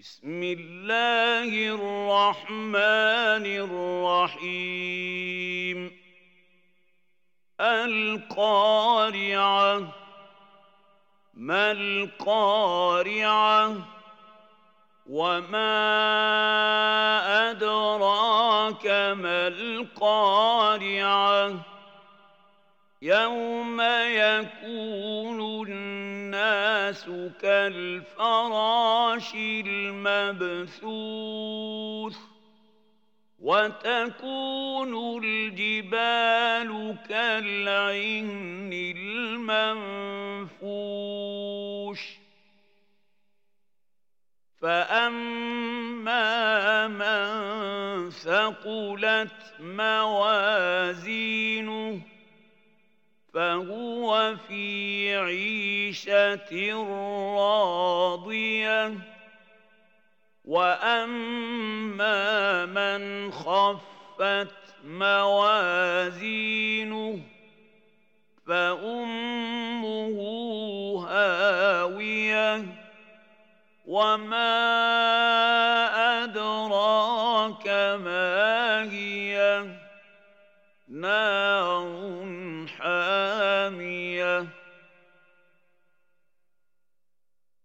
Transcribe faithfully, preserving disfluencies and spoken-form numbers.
بسم الله الرحمن الرحيم القارعة ما القارعة وما أدراك ما القارعة يوم يكون الناس كالفراش المبثوث وتكون الجبال كالعهن المنفوش فأما من ثقلت موازينه فهو في عيشة راضية وأما من خفت موازينه فأمه هاوية وما أدراك ما هي نار حامية